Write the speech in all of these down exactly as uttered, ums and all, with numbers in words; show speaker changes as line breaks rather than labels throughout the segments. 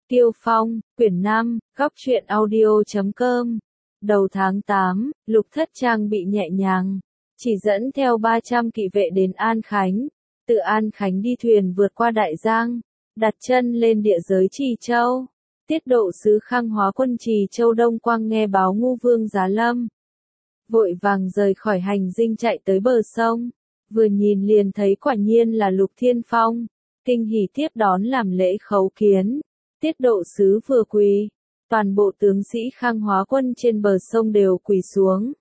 Tiêu Phong, quyển năm, góc truyện audio chấm com. Đầu tháng tám, Lục Thất trang bị nhẹ nhàng, chỉ dẫn theo ba trăm kỵ vệ đến An Khánh, từ An Khánh đi thuyền vượt qua Đại Giang, đặt chân lên địa giới Trì Châu. Tiết độ sứ Khang Hóa quân Trì Châu Đông Quang nghe báo Ngu Vương giá lâm, vội vàng rời khỏi hành dinh chạy tới bờ sông, vừa nhìn liền thấy quả nhiên là Lục Thiên Phong, kinh hỉ tiếp đón làm lễ khấu kiến. Tiết độ sứ vừa quỳ, toàn bộ tướng sĩ Khang Hóa quân trên bờ sông đều quỳ xuống.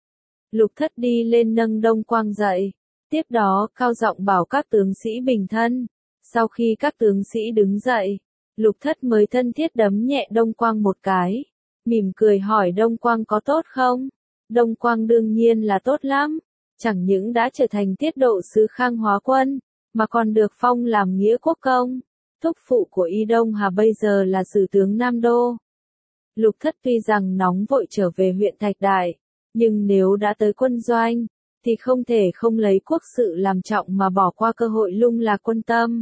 Lục Thất đi lên nâng Đông Quang dậy, tiếp đó cao giọng bảo các tướng sĩ bình thân. Sau khi các tướng sĩ đứng dậy, Lục Thất mới thân thiết đấm nhẹ Đông Quang một cái, mỉm cười hỏi Đông Quang có tốt không? Đông Quang đương nhiên là tốt lắm, chẳng những đã trở thành tiết độ sứ Khang Hóa quân, mà còn được phong làm nghĩa quốc công. Thúc phụ của Y Đông Hà bây giờ là sử tướng Nam Đô. Lục Thất tuy rằng nóng vội trở về huyện Thạch Đại, nhưng nếu đã tới quân doanh, thì không thể không lấy quốc sự làm trọng mà bỏ qua cơ hội lung lạc quân tâm.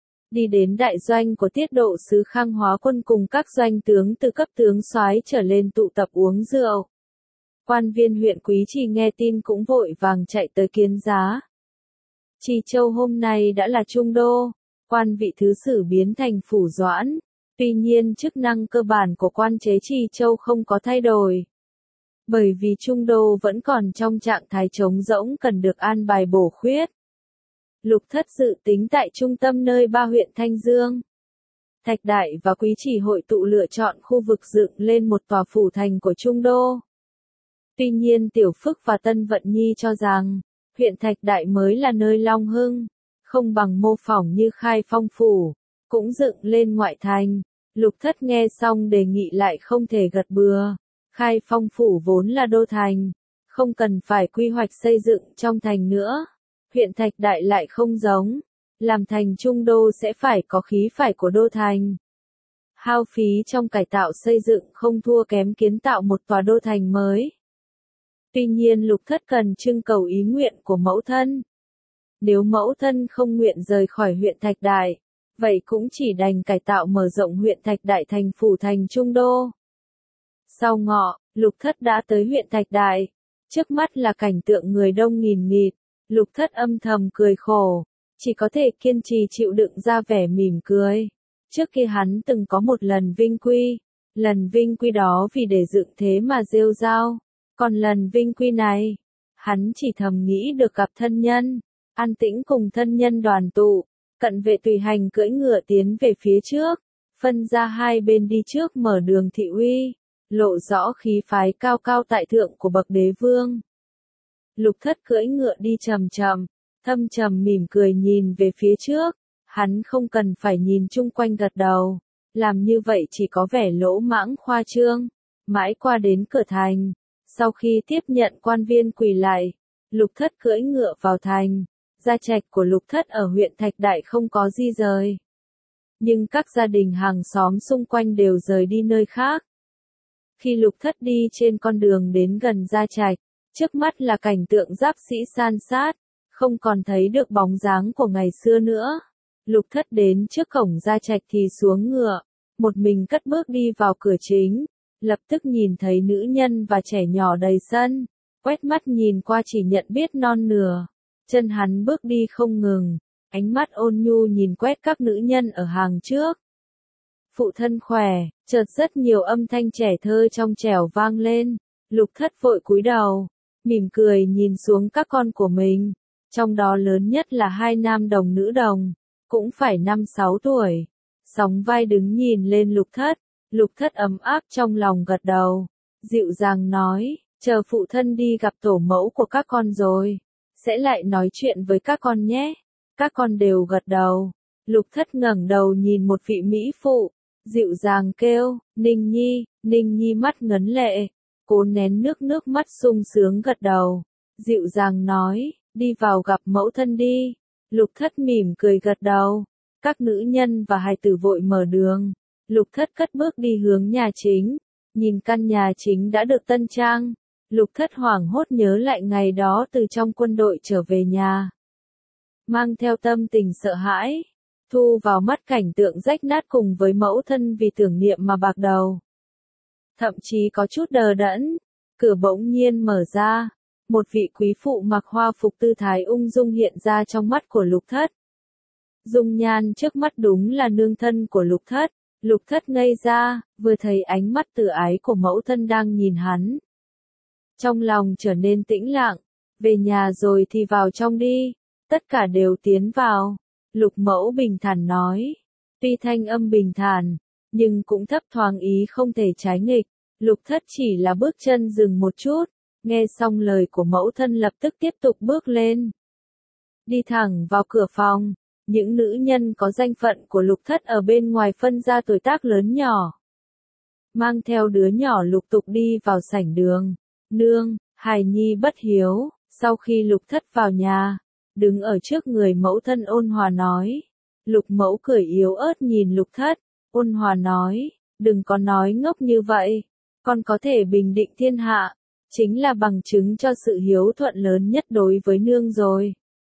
Đi đến đại doanh của tiết độ sứ Khang Hóa quân cùng các doanh tướng từ cấp tướng soái trở lên tụ tập uống rượu. Quan viên huyện Quý Trì nghe tin cũng vội vàng chạy tới kiến giá. Trì Châu hôm nay đã là trung đô, quan vị thứ sử biến thành phủ doãn, tuy nhiên chức năng cơ bản của quan chế Trì Châu không có thay đổi. Bởi vì trung đô vẫn còn trong trạng thái trống rỗng cần được an bài bổ khuyết. Lục Thất dự tính tại trung tâm nơi ba huyện Thanh Dương, Thạch Đại và Quý Trì hội tụ lựa chọn khu vực dựng lên một tòa phủ thành của trung đô. Tuy nhiên Tiểu Phức và Tân Vận Nhi cho rằng, huyện Thạch Đại mới là nơi Long Hưng, không bằng mô phỏng như Khai Phong phủ, cũng dựng lên ngoại thành. Lục Thất nghe xong đề nghị lại không thể gật bừa. Khai Phong phủ vốn là đô thành, không cần phải quy hoạch xây dựng trong thành nữa. Huyện Thạch Đại lại không giống, làm thành trung đô sẽ phải có khí phải của đô thành. Hao phí trong cải tạo xây dựng không thua kém kiến tạo một tòa đô thành mới. Tuy nhiên Lục Thất cần trưng cầu ý nguyện của mẫu thân. Nếu mẫu thân không nguyện rời khỏi huyện Thạch Đại, vậy cũng chỉ đành cải tạo mở rộng huyện Thạch Đại thành phủ thành trung đô. Sau ngọ, Lục Thất đã tới huyện Thạch Đại. Trước mắt là cảnh tượng người đông nghìn nghịt. Lục Thất âm thầm cười khổ, chỉ có thể kiên trì chịu đựng ra vẻ mỉm cười. Trước kia hắn từng có một lần vinh quy, lần vinh quy đó vì để dựng thế mà rêu rao. Còn lần vinh quy này, hắn chỉ thầm nghĩ được gặp thân nhân, an tĩnh cùng thân nhân đoàn tụ. Cận vệ tùy hành cưỡi ngựa tiến về phía trước, phân ra hai bên đi trước mở đường thị uy, lộ rõ khí phái cao cao tại thượng của bậc đế vương. Lục Thất cưỡi ngựa đi chậm chậm, thâm trầm mỉm cười nhìn về phía trước, hắn không cần phải nhìn chung quanh gật đầu, làm như vậy chỉ có vẻ lỗ mãng khoa trương. Mãi qua đến cửa thành, sau khi tiếp nhận quan viên quỳ lại, Lục Thất cưỡi ngựa vào thành. Gia trạch của Lục Thất ở huyện Thạch Đại không có di rời, nhưng các gia đình hàng xóm xung quanh đều rời đi nơi khác. Khi Lục Thất đi trên con đường đến gần gia trạch, trước mắt là cảnh tượng giáp sĩ san sát, không còn thấy được bóng dáng của ngày xưa nữa. Lục Thất đến trước cổng gia trạch thì xuống ngựa, một mình cất bước đi vào cửa chính, lập tức nhìn thấy nữ nhân và trẻ nhỏ đầy sân, quét mắt nhìn qua chỉ nhận biết non nửa. Chân hắn bước đi không ngừng, ánh mắt ôn nhu nhìn quét các nữ nhân ở hàng trước. Phụ thân khỏe, chợt rất nhiều âm thanh trẻ thơ trong trẻo vang lên. Lục Thất vội cúi đầu, mỉm cười nhìn xuống các con của mình, trong đó lớn nhất là hai nam đồng nữ đồng, cũng phải năm sáu tuổi. Sóng vai đứng nhìn lên Lục Thất, Lục Thất ấm áp trong lòng gật đầu, dịu dàng nói, chờ phụ thân đi gặp tổ mẫu của các con rồi, sẽ lại nói chuyện với các con nhé. Các con đều gật đầu. Lục Thất ngẩng đầu nhìn một vị mỹ phụ, dịu dàng kêu, Ninh Nhi. Ninh Nhi mắt ngấn lệ, cố nén nước nước mắt sung sướng gật đầu, dịu dàng nói, đi vào gặp mẫu thân đi. Lục Thất mỉm cười gật đầu. Các nữ nhân và hài tử vội mở đường. Lục Thất cất bước đi hướng nhà chính, nhìn căn nhà chính đã được tân trang. Lục Thất hoảng hốt nhớ lại ngày đó từ trong quân đội trở về nhà, mang theo tâm tình sợ hãi. thu vào mắt cảnh tượng rách nát cùng với mẫu thân vì tưởng niệm mà bạc đầu. Thậm chí có chút đờ đẫn, cửa bỗng nhiên mở ra, một vị quý phụ mặc hoa phục tư thái ung dung hiện ra trong mắt của Lục Thất. Dung nhan trước mắt đúng là nương thân của Lục Thất, Lục Thất ngây ra, vừa thấy ánh mắt từ ái của mẫu thân đang nhìn hắn. Trong lòng trở nên tĩnh lặng, về nhà rồi thì vào trong đi, tất cả đều tiến vào. Lục mẫu bình thản nói, tuy thanh âm bình thản, nhưng cũng thấp thoáng ý không thể trái nghịch. Lục Thất chỉ là bước chân dừng một chút, nghe xong lời của mẫu thân lập tức tiếp tục bước lên. Đi thẳng vào cửa phòng, những nữ nhân có danh phận của Lục Thất ở bên ngoài phân ra tuổi tác lớn nhỏ. Mang theo đứa nhỏ lục tục đi vào sảnh đường. Nương, hài nhi bất hiếu, sau khi Lục Thất vào nhà, đứng ở trước người mẫu thân ôn hòa nói. Lục mẫu cười yếu ớt nhìn Lục Thất, ôn hòa nói, đừng có nói ngốc như vậy, con có thể bình định thiên hạ, chính là bằng chứng cho sự hiếu thuận lớn nhất đối với nương rồi.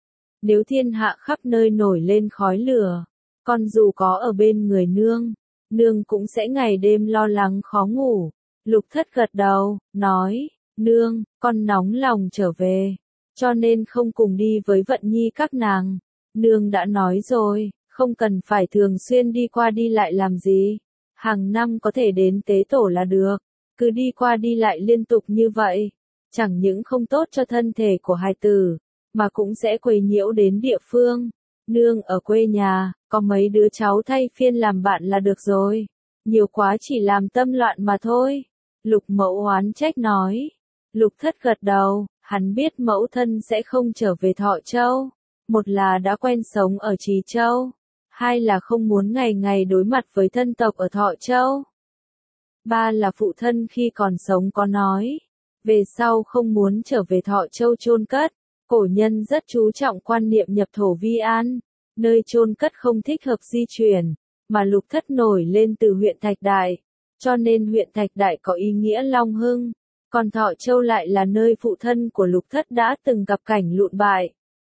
Nếu thiên hạ khắp nơi nổi lên khói lửa, con dù có ở bên người nương, nương cũng sẽ ngày đêm lo lắng khó ngủ. Lục Thất gật đầu, nói, nương, con nóng lòng trở về, cho nên không cùng đi với Vận Nhi các nàng. Nương đã nói rồi, không cần phải thường xuyên đi qua đi lại làm gì, hàng năm có thể đến tế tổ là được, cứ đi qua đi lại liên tục như vậy, chẳng những không tốt cho thân thể của hài tử, mà cũng sẽ quấy nhiễu đến địa phương. Nương ở quê nhà, có mấy đứa cháu thay phiên làm bạn là được rồi, nhiều quá chỉ làm tâm loạn mà thôi. Lục mẫu oán trách nói. Lục Thất gật đầu, hắn biết mẫu thân sẽ không trở về Thọ Châu, một là đã quen sống ở Trì Châu, hai là không muốn ngày ngày đối mặt với thân tộc ở Thọ Châu. Ba là phụ thân khi còn sống có nói, về sau không muốn trở về Thọ Châu chôn cất. Cổ nhân rất chú trọng quan niệm nhập thổ vi an, nơi chôn cất không thích hợp di chuyển, mà Lục Thất nổi lên từ huyện Thạch Đại, cho nên huyện Thạch Đại có ý nghĩa Long Hưng, còn Thọ Châu lại là nơi phụ thân của Lục Thất đã từng gặp cảnh lụn bại.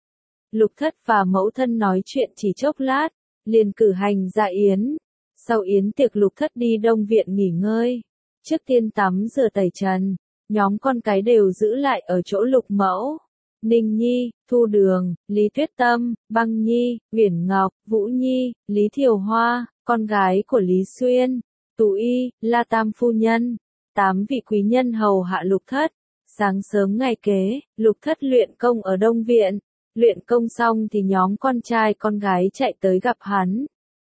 Lục Thất và mẫu thân nói chuyện chỉ chốc lát, liền cử hành dạ yến. Sau yến tiệc Lục Thất đi Đông Viện nghỉ ngơi, trước tiên tắm rửa tẩy trần, nhóm con cái đều giữ lại ở chỗ Lục mẫu. Ninh Nhi, Thu Đường, Lý Tuyết Tâm, Băng Nhi, Uyển Ngọc, Vũ Nhi, Lý Thiều Hoa, con gái của Lý Xuyên, Tú Y, La Tam phu nhân, tám vị quý nhân hầu hạ Lục Thất. Sáng sớm ngày kế, Lục Thất luyện công ở Đông Viện, luyện công xong thì nhóm con trai con gái chạy tới gặp hắn.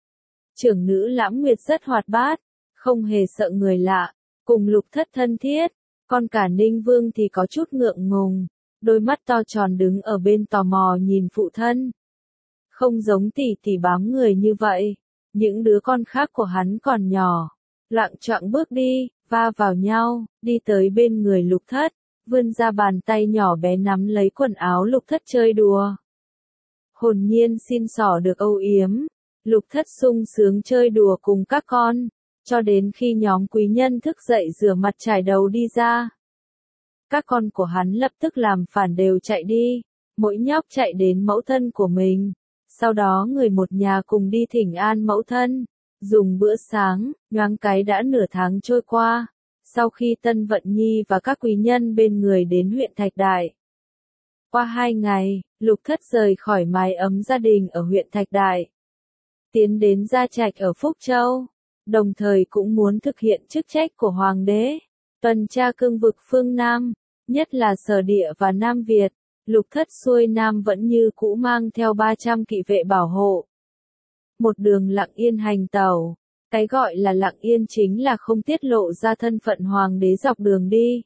Trưởng nữ Lãm Nguyệt rất hoạt bát, không hề sợ người lạ, cùng Lục Thất thân thiết, con cả Ninh Vương thì có chút ngượng ngùng. Đôi mắt to tròn đứng ở bên tò mò nhìn phụ thân. Không giống tỷ tỷ bám người như vậy, những đứa con khác của hắn còn nhỏ, loạng choạng bước đi, va vào nhau, đi tới bên người Lục Thất, vươn ra bàn tay nhỏ bé nắm lấy quần áo Lục Thất chơi đùa. Hồn nhiên xin xỏ được âu yếm, Lục Thất sung sướng chơi đùa cùng các con, cho đến khi nhóm quý nhân thức dậy rửa mặt chải đầu đi ra. Các con của hắn lập tức làm phản đều chạy đi, mỗi nhóc chạy đến mẫu thân của mình, sau đó người một nhà cùng đi thỉnh an mẫu thân, dùng bữa sáng, nhoáng cái đã nửa tháng trôi qua, sau khi Tân Vận Nhi và các quý nhân bên người đến huyện Thạch Đại. Qua hai ngày, Lục Thất rời khỏi mái ấm gia đình ở huyện Thạch Đại, tiến đến gia trạch ở Phúc Châu, đồng thời cũng muốn thực hiện chức trách của Hoàng đế, tuần tra cương vực phương Nam, nhất là Sở Địa và Nam Việt. Lục Thất xuôi Nam vẫn như cũ mang theo ba trăm kỵ vệ bảo hộ. Một đường lặng yên hành tàu, cái gọi là lặng yên chính là không tiết lộ ra thân phận hoàng đế dọc đường đi.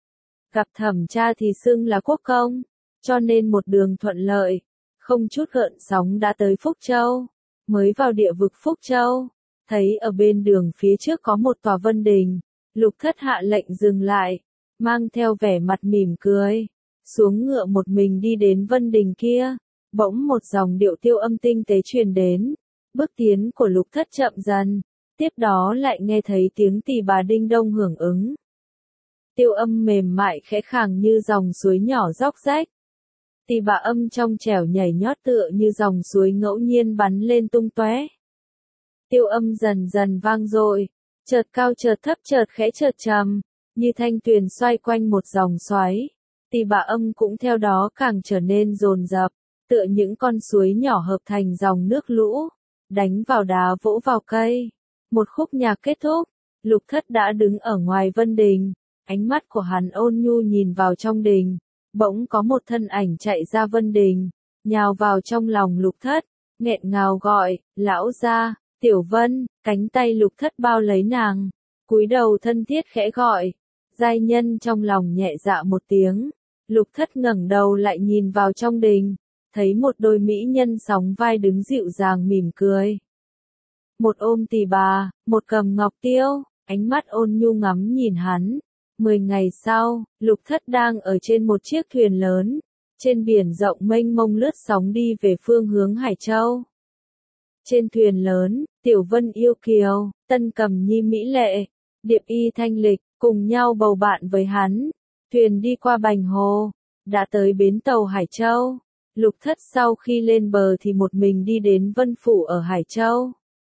Gặp thẩm tra thì xưng là quốc công, cho nên một đường thuận lợi, không chút gợn sóng đã tới Phúc Châu. Mới vào địa vực Phúc Châu, thấy ở bên đường phía trước có một tòa vân đình, Lục Thất hạ lệnh dừng lại, mang theo vẻ mặt mỉm cười, xuống ngựa một mình đi đến vân đình kia. Bỗng một dòng điệu tiêu âm tinh tế truyền đến, bước tiến của Lục Thất chậm dần, tiếp đó lại nghe thấy tiếng tỳ bà đinh đông hưởng ứng. Tiêu âm mềm mại khẽ khàng như dòng suối nhỏ róc rách. Tỳ bà âm trong trẻo nhảy nhót tựa như dòng suối ngẫu nhiên bắn lên tung tóe. Tiêu âm dần dần vang dội, chợt cao chợt thấp chợt khẽ chợt trầm, như thanh tuyền xoay quanh một dòng xoáy. Tỳ bà âm cũng theo đó càng trở nên dồn dập, tựa những con suối nhỏ hợp thành dòng nước lũ, đánh vào đá vỗ vào cây. Một khúc nhạc kết thúc, Lục Thất đã đứng ở ngoài vân đình, ánh mắt của hắn ôn nhu nhìn vào trong đình, bỗng có một thân ảnh chạy ra vân đình, nhào vào trong lòng Lục Thất, nghẹn ngào gọi, lão gia, Tiểu Vân, cánh tay Lục Thất bao lấy nàng, cúi đầu thân thiết khẽ gọi, giai nhân trong lòng nhẹ dạ một tiếng, Lục Thất ngẩng đầu lại nhìn vào trong đình, thấy một đôi mỹ nhân sóng vai đứng dịu dàng mỉm cười. Một ôm tỳ bà, một cầm ngọc tiêu, ánh mắt ôn nhu ngắm nhìn hắn. Mười ngày sau, Lục Thất đang ở trên một chiếc thuyền lớn, trên biển rộng mênh mông lướt sóng đi về phương hướng Hải Châu. Trên thuyền lớn, Tiểu Vân yêu kiều, Tân Cầm Nhi mỹ lệ, Điệp Y thanh lịch, cùng nhau bầu bạn với hắn. Thuyền đi qua Bành Hồ, đã tới bến tàu Hải Châu. Lục Thất sau khi lên bờ thì một mình đi đến Vân Phủ ở Hải Châu,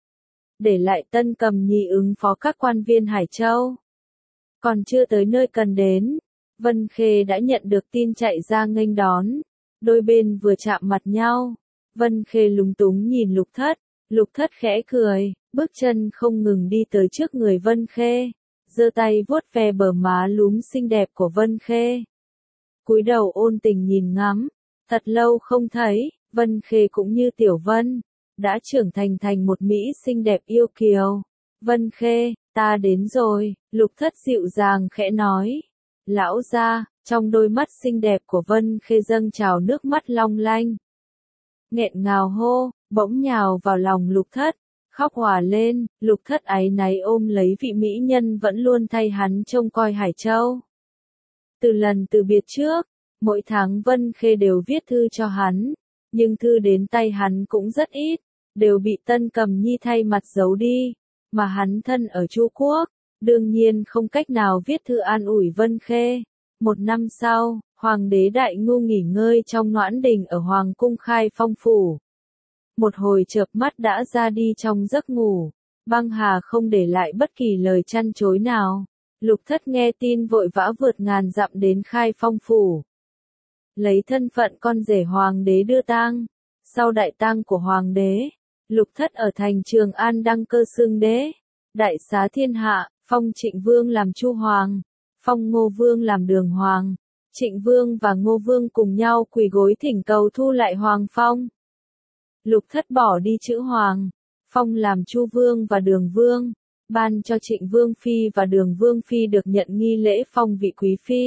để lại Tân Cầm Nhi ứng phó các quan viên Hải Châu. Còn chưa tới nơi cần đến, Vân Khê đã nhận được tin chạy ra nghênh đón. Đôi bên vừa chạm mặt nhau, Vân Khê lúng túng nhìn Lục Thất, Lục Thất khẽ cười, bước chân không ngừng đi tới trước người Vân Khê, giơ tay vuốt ve bờ má lúm xinh đẹp của Vân Khê. Cúi đầu ôn tình nhìn ngắm, thật lâu không thấy, Vân Khê cũng như Tiểu Vân, đã trưởng thành thành một mỹ xinh đẹp yêu kiều. Vân Khê, ta đến rồi, Lục Thất dịu dàng khẽ nói. Lão gia, trong đôi mắt xinh đẹp của Vân Khê dâng trào nước mắt long lanh. Nghẹn ngào hô, bỗng nhào vào lòng Lục Thất, khóc òa lên, Lục Thất áy náy ôm lấy vị mỹ nhân vẫn luôn thay hắn trông coi Hải Châu. Từ lần từ biệt trước, mỗi tháng Vân Khê đều viết thư cho hắn, nhưng thư đến tay hắn cũng rất ít, đều bị Tân Cầm Nhi thay mặt giấu đi, mà hắn thân ở Chu Quốc, đương nhiên không cách nào viết thư an ủi Vân Khê. Một năm sau, Hoàng đế Đại Ngu nghỉ ngơi trong Noãn Đình ở Hoàng cung Khai Phong phủ. Một hồi chợp mắt đã ra đi trong giấc ngủ, băng hà không để lại bất kỳ lời chăn chối nào. Lục Thất nghe tin vội vã vượt ngàn dặm đến Khai Phong phủ, lấy thân phận con rể Hoàng đế đưa tang. Sau đại tang của Hoàng đế, Lục Thất ở thành Trường An đăng cơ xưng đế, đại xá thiên hạ, phong Trịnh Vương làm Chu Hoàng, phong Ngô Vương làm Đường Hoàng. Trịnh Vương và Ngô Vương cùng nhau quỳ gối thỉnh cầu thu lại Hoàng phong. Lục Thất bỏ đi chữ Hoàng, phong làm Chu Vương và Đường Vương, ban cho Trịnh Vương Phi và Đường Vương Phi được nhận nghi lễ phong vị quý phi.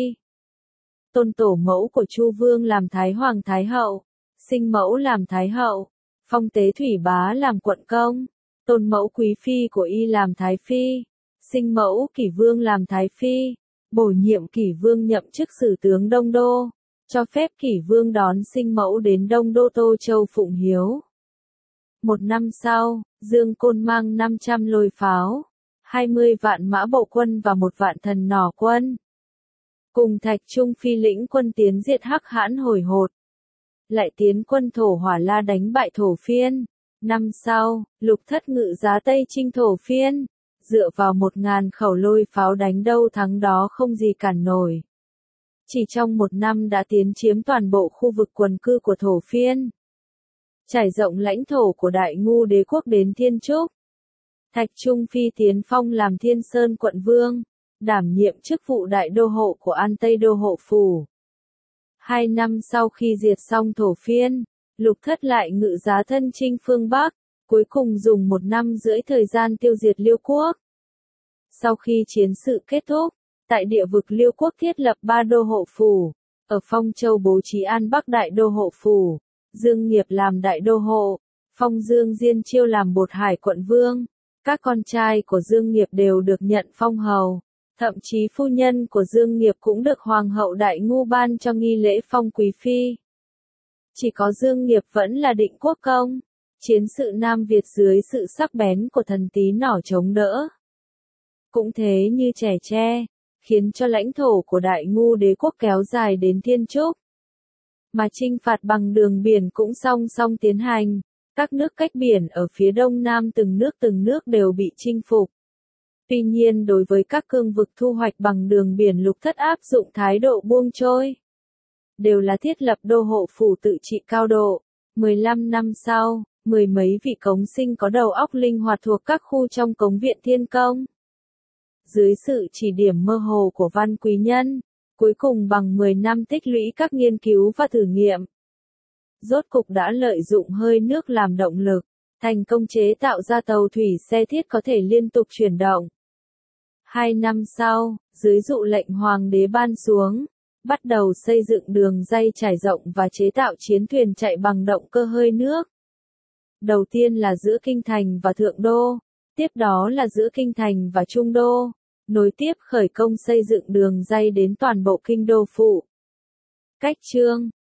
Tôn tổ mẫu của Chu Vương làm Thái Hoàng Thái Hậu, sinh mẫu làm Thái Hậu, phong Tế Thủy Bá làm quận công, tôn mẫu quý phi của y làm Thái Phi, sinh mẫu Kỷ Vương làm Thái Phi, bổ nhiệm Kỷ Vương nhậm chức sử tướng Đông Đô, cho phép Kỷ Vương đón sinh mẫu đến Đông Đô Tô Châu phụng hiếu. Một năm sau, Dương Côn mang năm trăm lôi pháo, hai mươi vạn mã bộ quân và một vạn thần nỏ quân, cùng Thạch Trung Phi lĩnh quân tiến diệt Hắc Hãn Hồi Hột, lại tiến quân Thổ Hỏa La đánh bại Thổ Phiên. Năm sau, Lục Thất ngự giá Tây chinh Thổ Phiên, dựa vào một ngàn khẩu lôi pháo đánh đâu thắng đó không gì cản nổi. Chỉ trong một năm đã tiến chiếm toàn bộ khu vực quần cư của Thổ Phiên, trải rộng lãnh thổ của Đại Ngu đế quốc đến Thiên Trúc. Thạch Trung Phi tiến phong làm Thiên Sơn quận vương, đảm nhiệm chức vụ đại đô hộ của An Tây đô hộ phủ. Hai năm sau khi diệt xong Thổ Phiên, Lục Thất lại ngự giá thân chinh phương Bắc, cuối cùng dùng một năm rưỡi thời gian tiêu diệt Liêu quốc. Sau khi chiến sự kết thúc, tại địa vực Liêu quốc thiết lập ba đô hộ phủ, ở Phong Châu bố trí An Bắc đại đô hộ phủ, Dương Nghiệp làm đại đô hộ, phong Dương Diên Chiêu làm Bột Hải quận vương. Các con trai của Dương Nghiệp đều được nhận phong hầu, thậm chí phu nhân của Dương Nghiệp cũng được Hoàng hậu Đại Ngu ban cho nghi lễ phong quý phi. Chỉ có Dương Nghiệp vẫn là định quốc công. Chiến sự Nam Việt dưới sự sắc bén của thần tí nỏ chống đỡ, cũng thế như trẻ tre, khiến cho lãnh thổ của Đại Ngu đế quốc kéo dài đến Thiên Trúc. mà chinh phạt bằng đường biển cũng song song tiến hành. Các nước cách biển ở phía đông nam từng nước từng nước đều bị chinh phục. Tuy nhiên đối với các cương vực thu hoạch bằng đường biển Lục Thất áp dụng thái độ buông trôi. Đều là thiết lập đô hộ phủ tự trị cao độ. mười lăm năm sau, mười mấy vị cống sinh có đầu óc linh hoạt thuộc các khu trong cống viện Thiên Công. Dưới sự chỉ điểm mơ hồ của Văn Quý Nhân, cuối cùng bằng mười năm tích lũy các nghiên cứu và thử nghiệm, rốt cục đã lợi dụng hơi nước làm động lực, thành công chế tạo ra tàu thủy xe thiết có thể liên tục chuyển động. Hai năm sau, dưới dụ lệnh hoàng đế ban xuống, bắt đầu xây dựng đường ray trải rộng và chế tạo chiến thuyền chạy bằng động cơ hơi nước. Đầu tiên là giữa Kinh Thành và Thượng Đô, tiếp đó là giữa Kinh Thành và Trung Đô, nối tiếp khởi công xây dựng đường ray đến toàn bộ kinh đô phụ. Cách chương